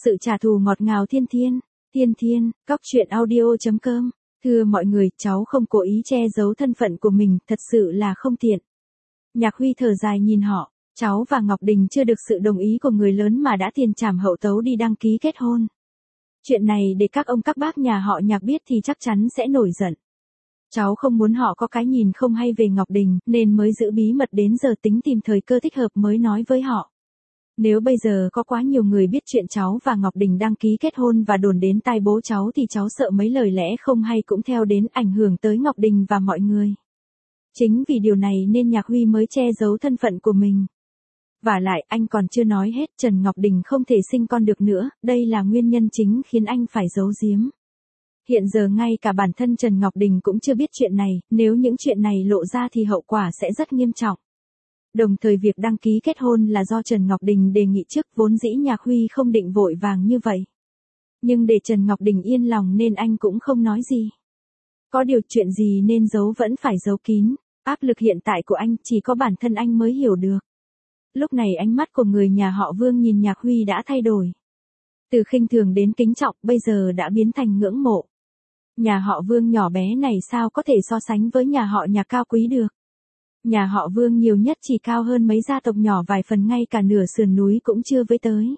Sự trả thù ngọt ngào Thiên Thiên. Thiên Thiên, cóc truyện audio.com. Thưa mọi người, cháu không cố ý che giấu thân phận của mình, thật sự là không tiện. Nhạc Huy thở dài nhìn họ, cháu và Ngọc Đình chưa được sự đồng ý của người lớn mà đã tiền trảm hậu tấu đi đăng ký kết hôn. Chuyện này để các ông các bác nhà họ Nhạc biết thì chắc chắn sẽ nổi giận. Cháu không muốn họ có cái nhìn không hay về Ngọc Đình, nên mới giữ bí mật đến giờ tính tìm thời cơ thích hợp mới nói với họ. Nếu bây giờ có quá nhiều người biết chuyện cháu và Ngọc Đình đăng ký kết hôn và đồn đến tai bố cháu thì cháu sợ mấy lời lẽ không hay cũng theo đến ảnh hưởng tới Ngọc Đình và mọi người. Chính vì điều này nên Nhạc Huy mới che giấu thân phận của mình. Vả lại anh còn chưa nói hết, Trần Ngọc Đình không thể sinh con được nữa, đây là nguyên nhân chính khiến anh phải giấu giếm. Hiện giờ ngay cả bản thân Trần Ngọc Đình cũng chưa biết chuyện này, nếu những chuyện này lộ ra thì hậu quả sẽ rất nghiêm trọng. Đồng thời việc đăng ký kết hôn là do Trần Ngọc Đình đề nghị trước, vốn dĩ Nhạc Huy không định vội vàng như vậy. Nhưng để Trần Ngọc Đình yên lòng nên anh cũng không nói gì. Có điều chuyện gì nên giấu vẫn phải giấu kín, áp lực hiện tại của anh chỉ có bản thân anh mới hiểu được. Lúc này ánh mắt của người nhà họ Vương nhìn Nhạc Huy đã thay đổi. Từ khinh thường đến kính trọng bây giờ đã biến thành ngưỡng mộ. Nhà họ Vương nhỏ bé này sao có thể so sánh với nhà họ Nhạc cao quý được. Nhà họ Vương nhiều nhất chỉ cao hơn mấy gia tộc nhỏ vài phần, ngay cả nửa sườn núi cũng chưa với tới.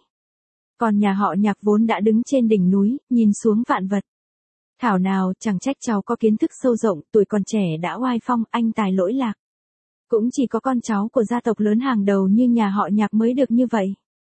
Còn nhà họ Nhạc vốn đã đứng trên đỉnh núi, nhìn xuống vạn vật. Thảo nào chẳng trách cháu có kiến thức sâu rộng, tuổi còn trẻ đã oai phong, anh tài lỗi lạc. Cũng chỉ có con cháu của gia tộc lớn hàng đầu như nhà họ Nhạc mới được như vậy.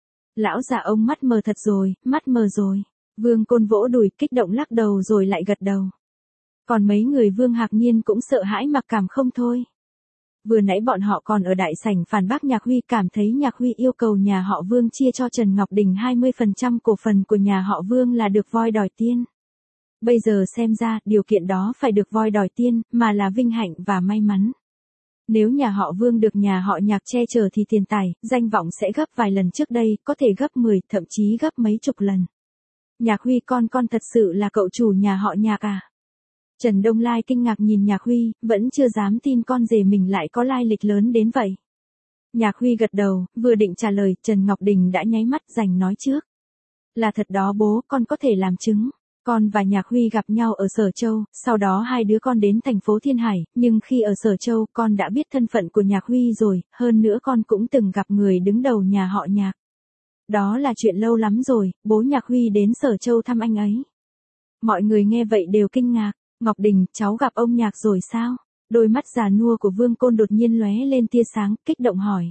Lão già ông mắt mờ thật rồi, mắt mờ rồi. Vương Côn vỗ đùi kích động lắc đầu rồi lại gật đầu. Còn mấy người Vương Hạc Niên cũng sợ hãi mặc cảm không thôi. Vừa nãy bọn họ còn ở đại sảnh phản bác Nhạc Huy, cảm thấy Nhạc Huy yêu cầu nhà họ Vương chia cho Trần Ngọc Đình 20% cổ phần của nhà họ Vương là được voi đòi tiên. Bây giờ xem ra, điều kiện đó phải được voi đòi tiên, mà là vinh hạnh và may mắn. Nếu nhà họ Vương được nhà họ Nhạc che chở thì tiền tài, danh vọng sẽ gấp vài lần trước đây, có thể gấp 10, thậm chí gấp mấy chục lần. Nhạc Huy con thật sự là cậu chủ nhà họ Nhạc à? Trần Đông Lai kinh ngạc nhìn Nhạc Huy, vẫn chưa dám tin con rể mình lại có lai lịch lớn đến vậy. Nhạc Huy gật đầu, vừa định trả lời, Trần Ngọc Đình đã nháy mắt rành nói trước. Là thật đó bố, con có thể làm chứng. Con và Nhạc Huy gặp nhau ở Sở Châu, sau đó hai đứa con đến thành phố Thiên Hải, nhưng khi ở Sở Châu con đã biết thân phận của Nhạc Huy rồi, hơn nữa con cũng từng gặp người đứng đầu nhà họ Nhạc. Đó là chuyện lâu lắm rồi, bố Nhạc Huy đến Sở Châu thăm anh ấy. Mọi người nghe vậy đều kinh ngạc. Ngọc Đình, cháu gặp ông Nhạc rồi sao? Đôi mắt già nua của Vương Côn đột nhiên lóe lên tia sáng, kích động hỏi.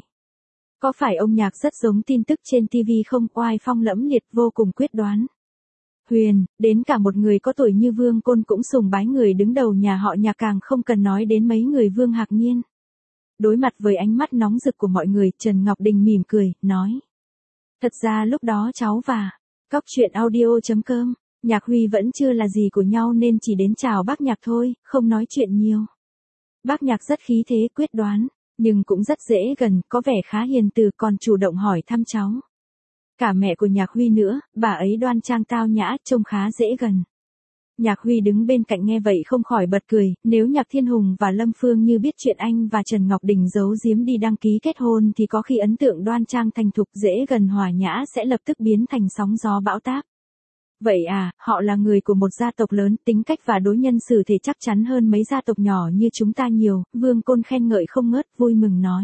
Có phải ông Nhạc rất giống tin tức trên TV không? Oai phong lẫm liệt, vô cùng quyết đoán. Huyền, đến cả một người có tuổi như Vương Côn cũng sùng bái người đứng đầu nhà họ Nhạc, càng không cần nói đến mấy người Vương Hạc Niên. Đối mặt với ánh mắt nóng rực của mọi người, Trần Ngọc Đình mỉm cười, nói. Thật ra lúc đó cháu và cóc truyện audio.com, Nhạc Huy vẫn chưa là gì của nhau nên chỉ đến chào bác Nhạc thôi, không nói chuyện nhiều. Bác Nhạc rất khí thế quyết đoán, nhưng cũng rất dễ gần, có vẻ khá hiền từ, còn chủ động hỏi thăm cháu. Cả mẹ của Nhạc Huy nữa, bà ấy đoan trang tao nhã, trông khá dễ gần. Nhạc Huy đứng bên cạnh nghe vậy không khỏi bật cười, nếu Nhạc Thiên Hùng và Lâm Phương Như biết chuyện anh và Trần Ngọc Đình giấu giếm đi đăng ký kết hôn thì có khi ấn tượng đoan trang thành thục dễ gần hòa nhã sẽ lập tức biến thành sóng gió bão táp. Vậy à, họ là người của một gia tộc lớn, tính cách và đối nhân xử thế chắc chắn hơn mấy gia tộc nhỏ như chúng ta nhiều, Vương Côn khen ngợi không ngớt, vui mừng nói.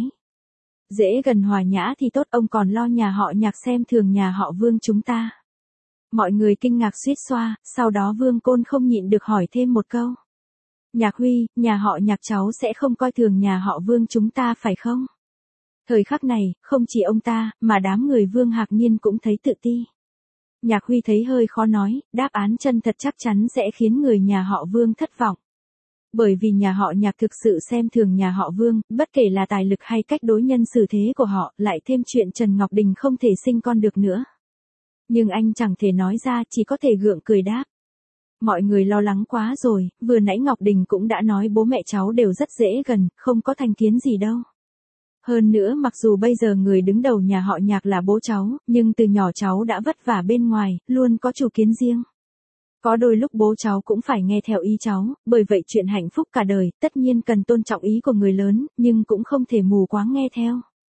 Dễ gần hòa nhã thì tốt, ông còn lo nhà họ Nhạc xem thường nhà họ Vương chúng ta. Mọi người kinh ngạc suýt xoa, sau đó Vương Côn không nhịn được hỏi thêm một câu. Nhạc Huy, nhà họ Nhạc cháu sẽ không coi thường nhà họ Vương chúng ta phải không? Thời khắc này, không chỉ ông ta, mà đám người Vương Hạc Niên cũng thấy tự ti. Nhạc Huy thấy hơi khó nói, đáp án chân thật chắc chắn sẽ khiến người nhà họ Vương thất vọng. Bởi vì nhà họ Nhạc thực sự xem thường nhà họ Vương, bất kể là tài lực hay cách đối nhân xử thế của họ, lại thêm chuyện Trần Ngọc Đình không thể sinh con được nữa. Nhưng anh chẳng thể nói ra, chỉ có thể gượng cười đáp. Mọi người lo lắng quá rồi, vừa nãy Ngọc Đình cũng đã nói bố mẹ cháu đều rất dễ gần, không có thành kiến gì đâu. Hơn nữa mặc dù bây giờ người đứng đầu nhà họ Nhạc là bố cháu, nhưng từ nhỏ cháu đã vất vả bên ngoài, luôn có chủ kiến riêng. Có đôi lúc bố cháu cũng phải nghe theo ý cháu, bởi vậy chuyện hạnh phúc cả đời, tất nhiên cần tôn trọng ý của người lớn, nhưng cũng không thể mù quáng nghe theo.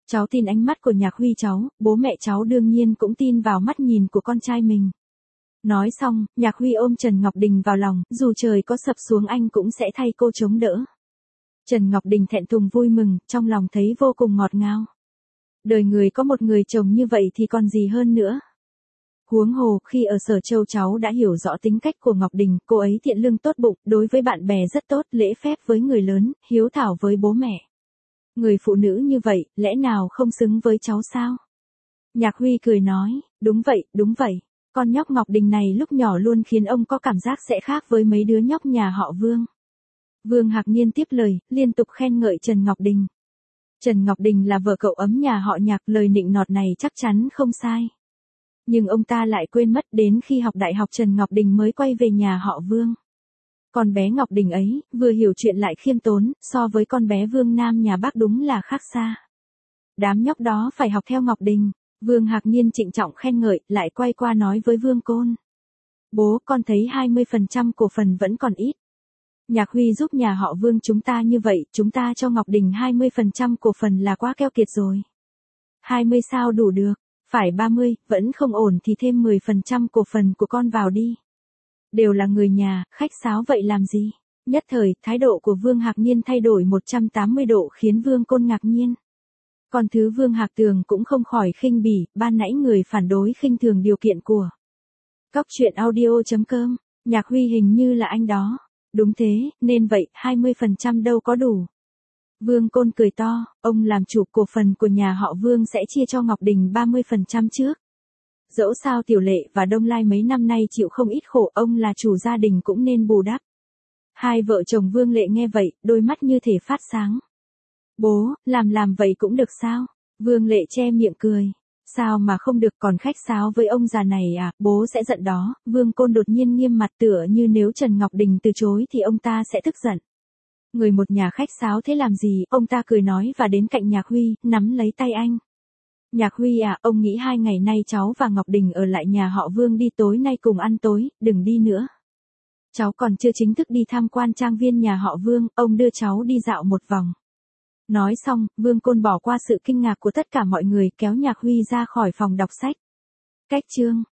Cháu tin ánh mắt của Nhạc Huy cháu, bố mẹ cháu đương nhiên cũng tin vào mắt nhìn của con trai mình. Nói xong, Nhạc Huy ôm Trần Ngọc Đình vào lòng, dù trời có sập xuống anh cũng sẽ thay cô chống đỡ. Trần Ngọc Đình thẹn thùng vui mừng, trong lòng thấy vô cùng ngọt ngào. Đời người có một người chồng như vậy thì còn gì hơn nữa. Huống hồ, khi ở Sở Châu cháu đã hiểu rõ tính cách của Ngọc Đình, cô ấy thiện lương tốt bụng, đối với bạn bè rất tốt, lễ phép với người lớn, hiếu thảo với bố mẹ. Người phụ nữ như vậy, lẽ nào không xứng với cháu sao? Nhạc Huy cười nói, đúng vậy, con nhóc Ngọc Đình này lúc nhỏ luôn khiến ông có cảm giác sẽ khác với mấy đứa nhóc nhà họ Vương. Vương Hạc Niên tiếp lời, liên tục khen ngợi Trần Ngọc Đình. Trần Ngọc Đình là vợ cậu ấm nhà họ Nhạc, lời nịnh nọt này chắc chắn không sai. Nhưng ông ta lại quên mất đến khi học đại học Trần Ngọc Đình mới quay về nhà họ Vương. Con bé Ngọc Đình ấy, vừa hiểu chuyện lại khiêm tốn, so với con bé Vương Nam nhà bác đúng là khác xa. Đám nhóc đó phải học theo Ngọc Đình. Vương Hạc Niên trịnh trọng khen ngợi, lại quay qua nói với Vương Côn. Bố, con thấy 20% cổ phần vẫn còn ít. Nhạc Huy giúp nhà họ Vương chúng ta như vậy, chúng ta cho Ngọc Đình 20% cổ phần là quá keo kiệt rồi. 20 sao đủ được, phải 30, vẫn không ổn thì thêm 10% cổ phần của con vào đi. Đều là người nhà, khách sáo vậy làm gì? Nhất thời, thái độ của Vương Hạc Niên thay đổi 180 độ khiến Vương Côn ngạc nhiên. Còn thứ Vương Hạc Tường cũng không khỏi khinh bỉ, ban nãy người phản đối khinh thường điều kiện của. Cóc truyện audio.com, Nhạc Huy hình như là anh đó. Đúng thế, nên vậy, 20% đâu có đủ. Vương Côn cười to, ông làm chủ cổ phần của nhà họ Vương sẽ chia cho Ngọc Đình 30% trước. Dẫu sao Tiểu Lệ và Đông Lai mấy năm nay chịu không ít khổ, ông là chủ gia đình cũng nên bù đắp. Hai vợ chồng Vương Lệ nghe vậy, đôi mắt như thể phát sáng. Bố, làm vậy cũng được sao? Vương Lệ che miệng cười. Sao mà không được, còn khách sáo với ông già này à, bố sẽ giận đó. Vương Côn đột nhiên nghiêm mặt, tựa như nếu Trần Ngọc Đình từ chối thì ông ta sẽ tức giận. Người một nhà khách sáo thế làm gì, ông ta cười nói và đến cạnh Nhạc Huy, nắm lấy tay anh. Nhạc Huy à, ông nghĩ 2 ngày nay cháu và Ngọc Đình ở lại nhà họ Vương đi, tối nay cùng ăn tối, đừng đi nữa. Cháu còn chưa chính thức đi tham quan trang viên nhà họ Vương, ông đưa cháu đi dạo một vòng. Nói xong, Vương Côn bỏ qua sự kinh ngạc của tất cả mọi người, kéo Nhạc Huy ra khỏi phòng đọc sách. Cách chương